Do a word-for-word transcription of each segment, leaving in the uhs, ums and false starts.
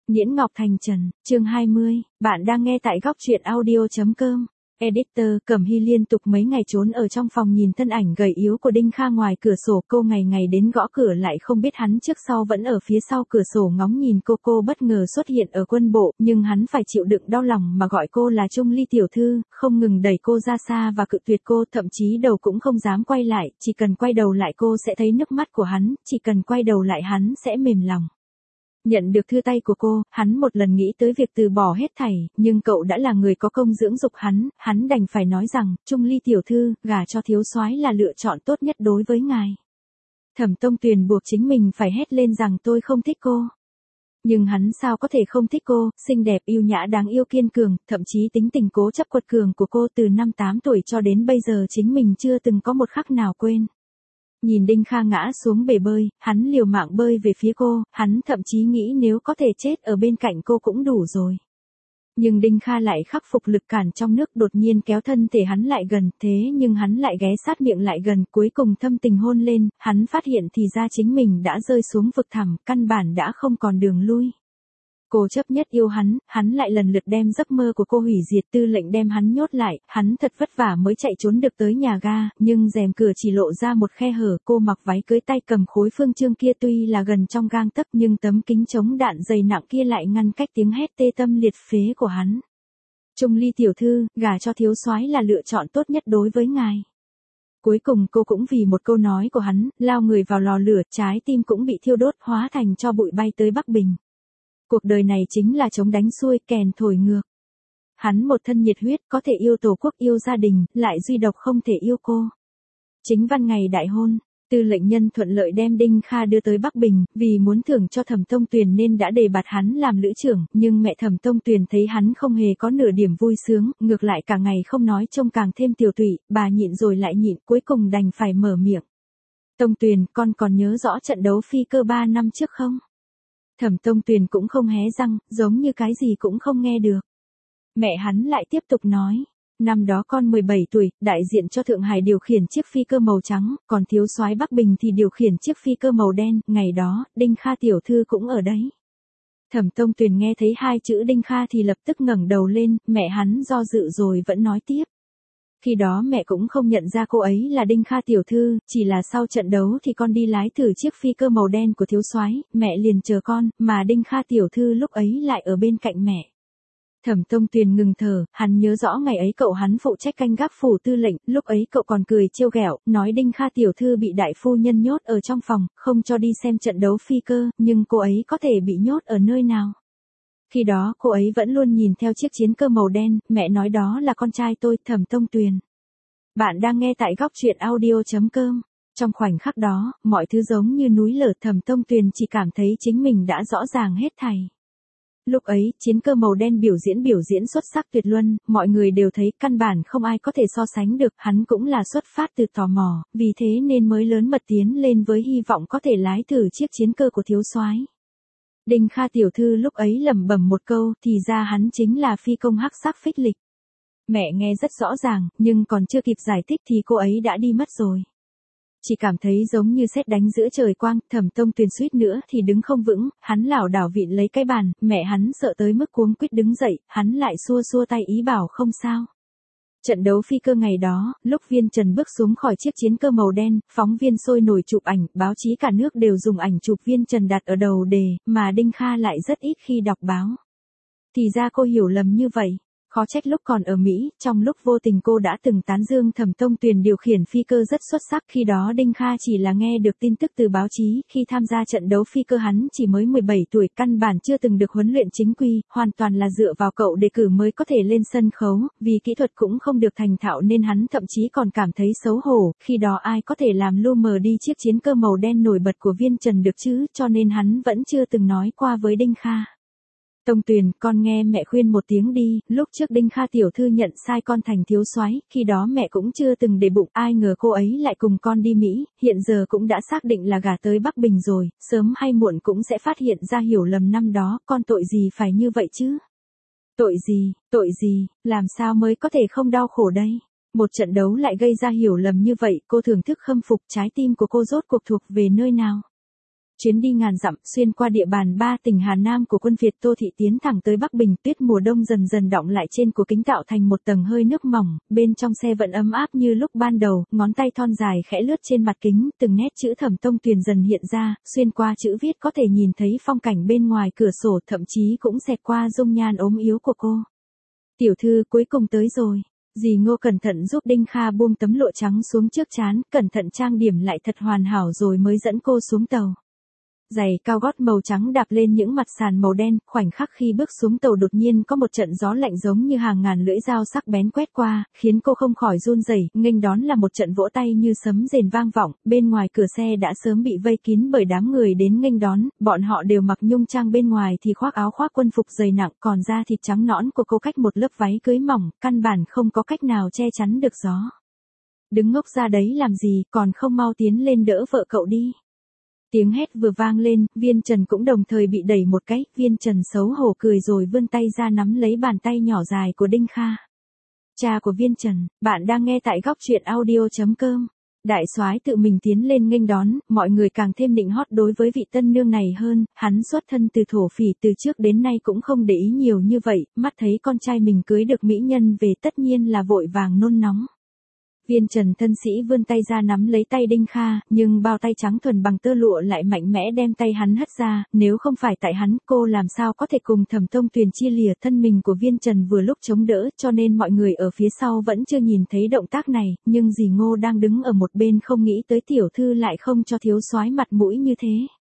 Nhiễn Ngọc Thành Trần, chương hai mươi, bạn đang nghe tại góc truyện audio chấm com. Editor, Cẩm Hy liên tục mấy ngày trốn ở trong phòng nhìn thân ảnh gầy yếu của Đinh Kha ngoài cửa sổ, cô ngày ngày đến gõ cửa lại không biết hắn trước sau vẫn ở phía sau cửa sổ ngóng nhìn cô. Cô bất ngờ xuất hiện ở quân bộ, nhưng hắn phải chịu đựng đau lòng mà gọi cô là Trung Ly tiểu thư, không ngừng đẩy cô ra xa và cự tuyệt cô, thậm chí đầu cũng không dám quay lại, chỉ cần quay đầu lại cô sẽ thấy nước mắt của hắn, chỉ cần quay đầu lại hắn sẽ mềm lòng. Nhận được thư tay của cô, hắn một lần nghĩ tới việc từ bỏ hết thảy, nhưng cậu đã là người có công dưỡng dục hắn, hắn đành phải nói rằng, Trung Ly tiểu thư, gả cho thiếu soái là lựa chọn tốt nhất đối với ngài. Thẩm Tông Tuyền buộc chính mình phải hét lên rằng tôi không thích cô. Nhưng hắn sao có thể không thích cô, xinh đẹp yêu nhã đáng yêu kiên cường, thậm chí tính tình cố chấp quật cường của cô từ năm tám tuổi cho đến bây giờ chính mình chưa từng có một khắc nào quên. Nhìn Đinh Kha ngã xuống bể bơi, hắn liều mạng bơi về phía cô, hắn thậm chí nghĩ nếu có thể chết ở bên cạnh cô cũng đủ rồi. Nhưng Đinh Kha lại khắc phục lực cản trong nước, đột nhiên kéo thân thể hắn lại gần, thế nhưng hắn lại ghé sát miệng lại gần, cuối cùng thâm tình hôn lên, hắn phát hiện thì ra chính mình đã rơi xuống vực thẳm, căn bản đã không còn đường lui. Cô chấp nhất yêu hắn, hắn lại lần lượt đem giấc mơ của cô hủy diệt, Tư lệnh đem hắn nhốt lại, hắn thật vất vả mới chạy trốn được tới nhà ga, nhưng rèm cửa chỉ lộ ra một khe hở, cô mặc váy cưới tay cầm khối phương chương kia tuy là gần trong gang tấc nhưng tấm kính chống đạn dày nặng kia lại ngăn cách tiếng hét tê tâm liệt phế của hắn. Trung Ly tiểu thư, gả cho thiếu soái là lựa chọn tốt nhất đối với ngài. Cuối cùng cô cũng vì một câu nói của hắn, lao người vào lò lửa, trái tim cũng bị thiêu đốt hóa thành tro bụi bay tới Bắc Bình. Cuộc đời này chính là chống đánh xuôi, kèn thổi ngược. Hắn một thân nhiệt huyết, có thể yêu tổ quốc yêu gia đình, lại duy độc không thể yêu cô. Chính văn ngày đại hôn, Tư lệnh nhân thuận lợi đem Đinh Kha đưa tới Bắc Bình, vì muốn thưởng cho Thẩm Tông Tuyền nên đã đề bạt hắn làm lữ trưởng, nhưng mẹ Thẩm Tông Tuyền thấy hắn không hề có nửa điểm vui sướng, ngược lại cả ngày không nói trông càng thêm tiều tụy, bà nhịn rồi lại nhịn, cuối cùng đành phải mở miệng. Tông Tuyền, con còn nhớ rõ trận đấu phi cơ ba năm trước không? Thẩm Tông Tuyền cũng không hé răng, giống như cái gì cũng không nghe được. Mẹ hắn lại tiếp tục nói, năm đó con mười bảy tuổi, đại diện cho Thượng Hải điều khiển chiếc phi cơ màu trắng, còn thiếu soái Bắc Bình thì điều khiển chiếc phi cơ màu đen, ngày đó, Đinh Kha tiểu thư cũng ở đấy. Thẩm Tông Tuyền nghe thấy hai chữ Đinh Kha thì lập tức ngẩng đầu lên, mẹ hắn do dự rồi vẫn nói tiếp. Khi đó mẹ cũng không nhận ra cô ấy là Đinh Kha tiểu thư, chỉ là sau trận đấu thì con đi lái thử chiếc phi cơ màu đen của thiếu soái, mẹ liền chờ con, mà Đinh Kha tiểu thư lúc ấy lại ở bên cạnh mẹ. Thẩm Tông Tuyền ngừng thở, hắn nhớ rõ ngày ấy cậu hắn phụ trách canh gác phủ tư lệnh, lúc ấy cậu còn cười trêu ghẹo, nói Đinh Kha tiểu thư bị đại phu nhân nhốt ở trong phòng, không cho đi xem trận đấu phi cơ, nhưng cô ấy có thể bị nhốt ở nơi nào? Khi đó cô ấy vẫn luôn nhìn theo chiếc chiến cơ màu đen, mẹ nói đó là con trai tôi, Thẩm Tông Tuyền. Bạn đang nghe tại góc truyện audio chấm com. Trong khoảnh khắc đó, mọi thứ giống như núi lở, Thẩm Tông Tuyền chỉ cảm thấy chính mình đã rõ ràng hết thảy. Lúc ấy, chiến cơ màu đen biểu diễn biểu diễn xuất sắc tuyệt luân, mọi người đều thấy căn bản không ai có thể so sánh được, hắn cũng là xuất phát từ tò mò, vì thế nên mới lớn mật tiến lên với hy vọng có thể lái thử chiếc chiến cơ của thiếu soái. Đinh Kha tiểu thư lúc ấy lẩm bẩm một câu, thì ra hắn chính là phi công hắc sắc phích lịch. Mẹ nghe rất rõ ràng, nhưng còn chưa kịp giải thích thì cô ấy đã đi mất rồi. Chỉ cảm thấy giống như sét đánh giữa trời quang, Thẩm Tông Tuyền suýt nữa thì đứng không vững, hắn lảo đảo vịn lấy cái bàn, mẹ hắn sợ tới mức cuống quýt đứng dậy, hắn lại xua xua tay ý bảo không sao. Trận đấu phi cơ ngày đó, lúc Viên Trần bước xuống khỏi chiếc chiến cơ màu đen, phóng viên sôi nổi chụp ảnh, báo chí cả nước đều dùng ảnh chụp Viên Trần đặt ở đầu đề, mà Đinh Kha lại rất ít khi đọc báo. Thì ra cô hiểu lầm như vậy. Khó trách lúc còn ở Mỹ, trong lúc vô tình cô đã từng tán dương Thẩm Tông Tuyền điều khiển phi cơ rất xuất sắc, khi đó Đinh Kha chỉ là nghe được tin tức từ báo chí, khi tham gia trận đấu phi cơ hắn chỉ mới mười bảy tuổi, căn bản chưa từng được huấn luyện chính quy, hoàn toàn là dựa vào cậu đề cử mới có thể lên sân khấu, vì kỹ thuật cũng không được thành thạo nên hắn thậm chí còn cảm thấy xấu hổ, khi đó ai có thể làm lu mờ đi chiếc chiến cơ màu đen nổi bật của Viên Trần được chứ, cho nên hắn vẫn chưa từng nói qua với Đinh Kha. Tông Tuyền, con nghe mẹ khuyên một tiếng đi, lúc trước Đinh Kha tiểu thư nhận sai con thành thiếu soái, khi đó mẹ cũng chưa từng để bụng, ai ngờ cô ấy lại cùng con đi Mỹ, hiện giờ cũng đã xác định là gả tới Bắc Bình rồi, sớm hay muộn cũng sẽ phát hiện ra hiểu lầm năm đó, con tội gì phải như vậy chứ? Tội gì, tội gì, làm sao mới có thể không đau khổ đây? Một trận đấu lại gây ra hiểu lầm như vậy, cô thưởng thức khâm phục, trái tim của cô rốt cuộc thuộc về nơi nào? Chuyến đi ngàn dặm xuyên qua địa bàn ba tỉnh Hà Nam của quân Việt Tô Thị tiến thẳng tới Bắc Bình, tuyết mùa đông dần dần đọng lại trên cổ kính tạo thành một tầng hơi nước mỏng, bên trong xe vẫn ấm áp như lúc ban đầu, ngón tay thon dài khẽ lướt trên mặt kính, từng nét chữ Thẩm Tông Tuyền dần hiện ra, xuyên qua chữ viết có thể nhìn thấy phong cảnh bên ngoài cửa sổ, thậm chí cũng xẹt qua dung nhan ốm yếu của cô. Tiểu thư cuối cùng tới rồi. Dì Ngô cẩn thận giúp Đinh Kha buông tấm lụa trắng xuống trước trán, cẩn thận trang điểm lại thật hoàn hảo rồi mới dẫn cô xuống tàu. Giày cao gót màu trắng đạp lên những mặt sàn màu đen, khoảnh khắc khi bước xuống tàu đột nhiên có một trận gió lạnh giống như hàng ngàn lưỡi dao sắc bén quét qua, khiến cô không khỏi run rẩy. Nghênh đón là một trận vỗ tay như sấm rền vang vọng, bên ngoài cửa xe đã sớm bị vây kín bởi đám người đến nghênh đón, bọn họ đều mặc nhung trang, bên ngoài thì khoác áo khoác quân phục dày nặng, còn da thịt trắng nõn của cô cách một lớp váy cưới mỏng, căn bản không có cách nào che chắn được gió. Đứng ngốc ra đấy làm gì, còn không mau tiến lên đỡ vợ cậu đi. Tiếng hét vừa vang lên, Viên Trần cũng đồng thời bị đẩy một cái, Viên Trần xấu hổ cười rồi vươn tay ra nắm lấy bàn tay nhỏ dài của Đinh Kha. Cha của Viên Trần, bạn đang nghe tại góc truyện audio chấm com. Đại soái tự mình tiến lên nghênh đón, mọi người càng thêm nịnh hót đối với vị tân nương này hơn, hắn xuất thân từ thổ phỉ, từ trước đến nay cũng không để ý nhiều như vậy, mắt thấy con trai mình cưới được mỹ nhân về tất nhiên là vội vàng nôn nóng. Viên Trần thân sĩ vươn tay ra nắm lấy tay Đinh Kha, nhưng bao tay trắng thuần bằng tơ lụa lại mạnh mẽ đem tay hắn hất ra, nếu không phải tại hắn, cô làm sao có thể cùng Thẩm Tông Tuyền chia lìa. Thân mình của Viên Trần vừa lúc chống đỡ, cho nên mọi người ở phía sau vẫn chưa nhìn thấy động tác này, nhưng dì Ngô đang đứng ở một bên không nghĩ tới tiểu thư lại không cho thiếu soái mặt mũi như thế.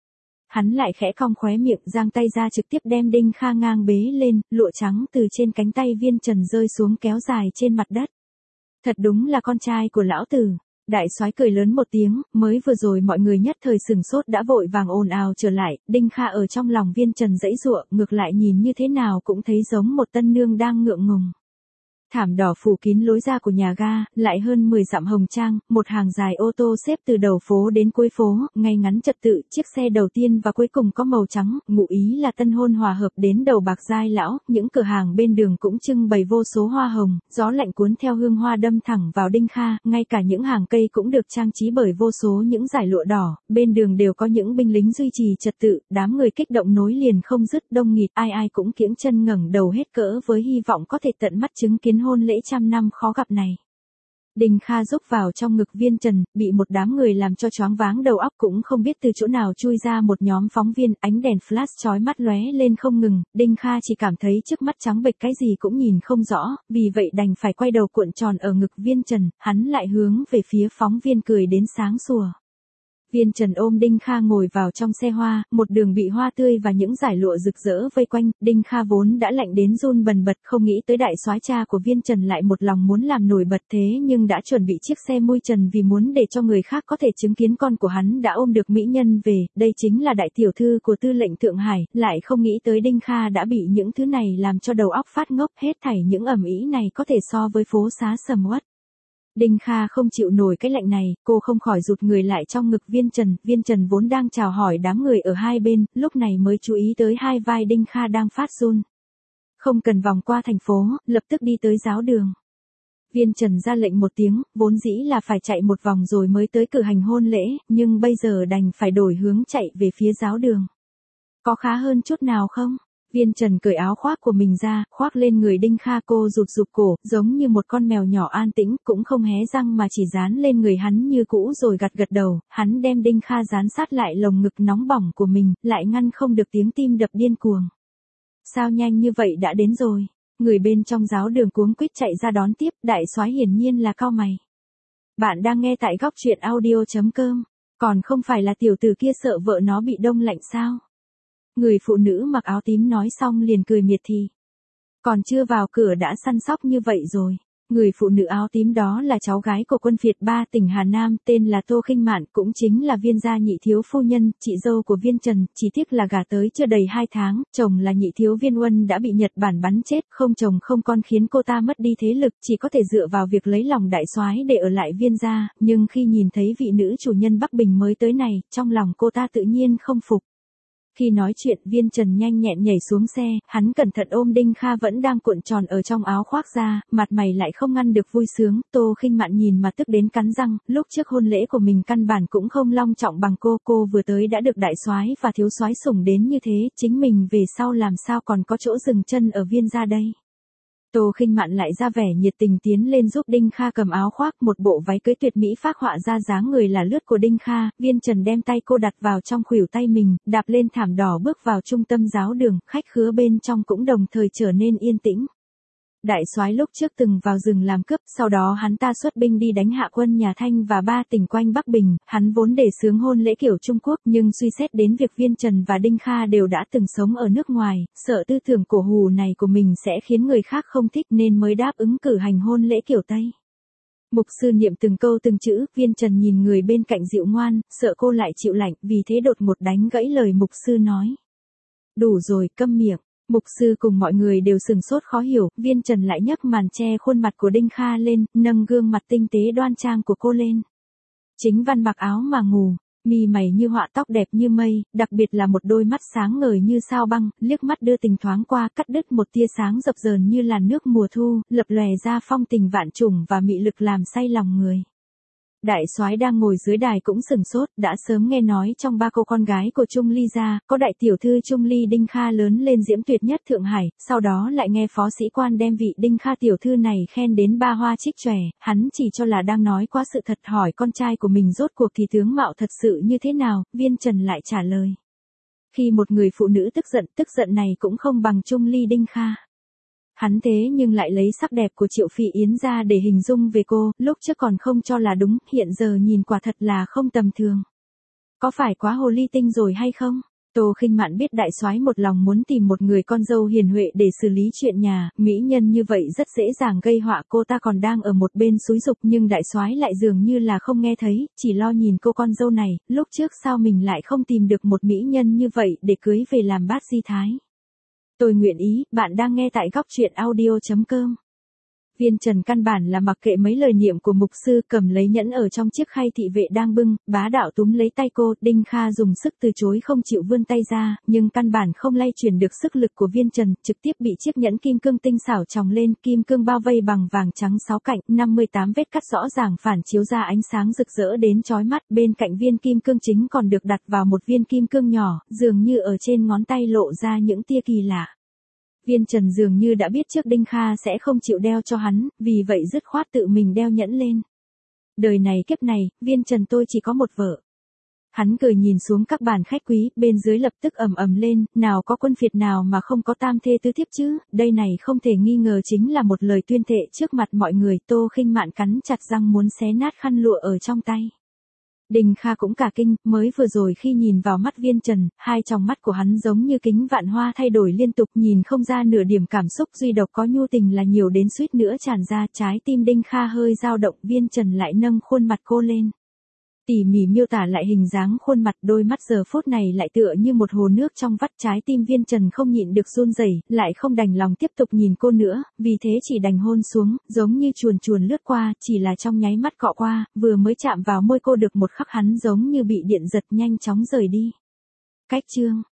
Hắn lại khẽ cong khóe miệng, giang tay ra trực tiếp đem Đinh Kha ngang bế lên, lụa trắng từ trên cánh tay Viên Trần rơi xuống kéo dài trên mặt đất. Thật đúng là con trai của lão tử. Đại soái cười lớn một tiếng, mới vừa rồi mọi người nhất thời sừng sốt đã vội vàng ồn ào trở lại, Đinh Kha ở trong lòng Viên Trần giãy giụa, ngược lại nhìn như thế nào cũng thấy giống một tân nương đang ngượng ngùng. Thảm đỏ phủ kín lối ra của nhà ga, lại hơn mười dặm hồng trang, một hàng dài ô tô xếp từ đầu phố đến cuối phố, ngay ngắn trật tự, chiếc xe đầu tiên và cuối cùng có màu trắng, ngụ ý là tân hôn hòa hợp đến đầu bạc giai lão, những cửa hàng bên đường cũng trưng bày vô số hoa hồng, gió lạnh cuốn theo hương hoa đâm thẳng vào Đinh Kha, ngay cả những hàng cây cũng được trang trí bởi vô số những dải lụa đỏ, bên đường đều có những binh lính duy trì trật tự, đám người kích động nối liền không dứt, đông nghịt, ai ai cũng kiễng chân ngẩng đầu hết cỡ với hy vọng có thể tận mắt chứng kiến hôn lễ trăm năm khó gặp này. Đinh Kha rúc vào trong ngực Viên Trần, bị một đám người làm cho choáng váng đầu óc, cũng không biết từ chỗ nào chui ra một nhóm phóng viên, ánh đèn flash chói mắt lóe lên không ngừng, Đinh Kha chỉ cảm thấy trước mắt trắng bệch, cái gì cũng nhìn không rõ, vì vậy đành phải quay đầu cuộn tròn ở ngực Viên Trần, hắn lại hướng về phía phóng viên cười đến sáng sủa. Viên Trần ôm Đinh Kha ngồi vào trong xe hoa, một đường bị hoa tươi và những dải lụa rực rỡ vây quanh, Đinh Kha vốn đã lạnh đến run bần bật, không nghĩ tới đại soái cha của Viên Trần lại một lòng muốn làm nổi bật thế, nhưng đã chuẩn bị chiếc xe mui trần vì muốn để cho người khác có thể chứng kiến con của hắn đã ôm được mỹ nhân về, đây chính là đại tiểu thư của tư lệnh Thượng Hải, lại không nghĩ tới Đinh Kha đã bị những thứ này làm cho đầu óc phát ngốc, hết thảy những ầm ĩ này có thể so với phố xá sầm uất. Đinh Kha không chịu nổi cái lạnh này, cô không khỏi rụt người lại trong ngực Viên Trần, Viên Trần vốn đang chào hỏi đám người ở hai bên, lúc này mới chú ý tới hai vai Đinh Kha đang phát run. Không cần vòng qua thành phố, lập tức đi tới giáo đường. Viên Trần ra lệnh một tiếng, vốn dĩ là phải chạy một vòng rồi mới tới cử hành hôn lễ, nhưng bây giờ đành phải đổi hướng chạy về phía giáo đường. Có khá hơn chút nào không? Viên Trần cởi áo khoác của mình ra, khoác lên người Đinh Kha, cô rụt rụt cổ, giống như một con mèo nhỏ an tĩnh, cũng không hé răng mà chỉ dán lên người hắn như cũ rồi gật gật đầu, hắn đem Đinh Kha dán sát lại lồng ngực nóng bỏng của mình, lại ngăn không được tiếng tim đập điên cuồng. Sao nhanh như vậy đã đến rồi? Người bên trong giáo đường cuống quýt chạy ra đón tiếp, đại soái hiển nhiên là cau mày. Bạn đang nghe tại góc truyện audio chấm com, còn không phải là tiểu tử kia sợ vợ nó bị đông lạnh sao? Người phụ nữ mặc áo tím nói xong liền cười miệt thị. Còn chưa vào cửa đã săn sóc như vậy rồi. Người phụ nữ áo tím đó là cháu gái của quân Việt ba tỉnh Hà Nam, tên là Tô Khinh Mạn, cũng chính là Viên gia nhị thiếu phu nhân, chị dâu của Viên Trần, chỉ tiếc là gả tới chưa đầy hai tháng, chồng là nhị thiếu Viên Uân đã bị Nhật Bản bắn chết, không chồng không con khiến cô ta mất đi thế lực, chỉ có thể dựa vào việc lấy lòng đại soái để ở lại Viên gia, nhưng khi nhìn thấy vị nữ chủ nhân Bắc Bình mới tới này, trong lòng cô ta tự nhiên không phục. Khi nói chuyện, Viên Trần nhanh nhẹn nhảy xuống xe, hắn cẩn thận ôm Đinh Kha vẫn đang cuộn tròn ở trong áo khoác ra, mặt mày lại không ngăn được vui sướng. Tô Khinh Mạn nhìn mà tức đến cắn răng, lúc trước hôn lễ của mình căn bản cũng không long trọng bằng cô, cô vừa tới đã được đại soái và thiếu soái sủng đến như thế, chính mình về sau làm sao còn có chỗ dừng chân ở Viên gia đây. Tô Khinh Mạn lại ra vẻ nhiệt tình tiến lên giúp Đinh Kha cầm áo khoác, một bộ váy cưới tuyệt mỹ phác họa ra dáng người là lướt của Đinh Kha. Viên Trần đem tay cô đặt vào trong khuỷu tay mình, đạp lên thảm đỏ bước vào trung tâm giáo đường, khách khứa bên trong cũng đồng thời trở nên yên tĩnh. Đại soái lúc trước từng vào rừng làm cướp, sau đó hắn ta xuất binh đi đánh hạ quân nhà Thanh và ba tỉnh quanh Bắc Bình, hắn vốn để xướng hôn lễ kiểu Trung Quốc, nhưng suy xét đến việc Viên Trần và Đinh Kha đều đã từng sống ở nước ngoài, sợ tư tưởng cổ hủ này của mình sẽ khiến người khác không thích nên mới đáp ứng cử hành hôn lễ kiểu Tây. Mục sư niệm từng câu từng chữ, Viên Trần nhìn người bên cạnh dịu ngoan, sợ cô lại chịu lạnh, vì thế đột ngột đánh gãy lời mục sư nói. Đủ rồi, câm miệng. Mục sư cùng mọi người đều sừng sốt khó hiểu, Viên Trần lại nhấc màn che khuôn mặt của Đinh Kha lên, nâng gương mặt tinh tế đoan trang của cô lên. Chính văn mặc áo mà ngủ, mi mày như họa, tóc đẹp như mây, đặc biệt là một đôi mắt sáng ngời như sao băng, liếc mắt đưa tình thoáng qua, cắt đứt một tia sáng dập dờn như làn nước mùa thu, lập lòe ra phong tình vạn trùng và mị lực làm say lòng người. Đại soái đang ngồi dưới đài cũng sừng sốt, đã sớm nghe nói trong ba cô con gái của Trung Ly gia, có đại tiểu thư Trung Ly Đinh Kha lớn lên diễm tuyệt nhất Thượng Hải, sau đó lại nghe phó sĩ quan đem vị Đinh Kha tiểu thư này khen đến ba hoa trích chòe, hắn chỉ cho là đang nói quá sự thật, hỏi con trai của mình rốt cuộc thì tướng mạo thật sự như thế nào, Viên Trần lại trả lời. Khi một người phụ nữ tức giận, tức giận này cũng không bằng Trung Ly Đinh Kha. Hắn thế nhưng lại lấy sắc đẹp của Triệu Phỉ Yến ra để hình dung về cô, lúc trước còn không cho là đúng, hiện giờ nhìn quả thật là không tầm thường. Có phải quá hồ ly tinh rồi hay không? Tô Khinh Mạn biết đại soái một lòng muốn tìm một người con dâu hiền huệ để xử lý chuyện nhà, mỹ nhân như vậy rất dễ dàng gây họa, cô ta còn đang ở một bên xúi giục nhưng đại soái lại dường như là không nghe thấy, chỉ lo nhìn cô con dâu này, lúc trước sao mình lại không tìm được một mỹ nhân như vậy để cưới về làm bát di thái. Tôi nguyện ý, bạn đang nghe tại góc truyện audio chấm com. Viên Trần căn bản là mặc kệ mấy lời niệm của mục sư, cầm lấy nhẫn ở trong chiếc khay thị vệ đang bưng, bá đạo túm lấy tay cô, Đinh Kha dùng sức từ chối không chịu vươn tay ra, nhưng căn bản không lay chuyển được sức lực của Viên Trần, trực tiếp bị chiếc nhẫn kim cương tinh xảo chòng lên, kim cương bao vây bằng vàng trắng sáu cạnh, năm mươi tám vết cắt rõ ràng phản chiếu ra ánh sáng rực rỡ đến chói mắt, bên cạnh viên kim cương chính còn được đặt vào một viên kim cương nhỏ, dường như ở trên ngón tay lộ ra những tia kỳ lạ. Viên Trần dường như đã biết trước Đinh Kha sẽ không chịu đeo cho hắn, vì vậy dứt khoát tự mình đeo nhẫn lên. Đời này kiếp này, Viên Trần tôi chỉ có một vợ. Hắn cười nhìn xuống các bàn khách quý, bên dưới lập tức ầm ầm lên, nào có quân phiệt nào mà không có tam thê tứ thiếp chứ, đây này không thể nghi ngờ chính là một lời tuyên thệ trước mặt mọi người. Tô Khinh Mạn cắn chặt răng muốn xé nát khăn lụa ở trong tay. Đinh Kha cũng cả kinh, mới vừa rồi khi nhìn vào mắt Viên Trần, hai tròng mắt của hắn giống như kính vạn hoa thay đổi liên tục, nhìn không ra nửa điểm cảm xúc, duy độc có nhu tình là nhiều đến suýt nữa tràn ra. Trái tim Đinh Kha hơi dao động, Viên Trần lại nâng khuôn mặt cô lên. Tỉ mỉ miêu tả lại hình dáng khuôn mặt, đôi mắt giờ phút này lại tựa như một hồ nước trong vắt. Trái tim Viên Trần không nhịn được run rẩy, lại không đành lòng tiếp tục nhìn cô nữa, vì thế chỉ đành hôn xuống, giống như chuồn chuồn lướt qua, chỉ là trong nháy mắt cọ qua, vừa mới chạm vào môi cô được một khắc hắn giống như bị điện giật nhanh chóng rời đi. Cách chương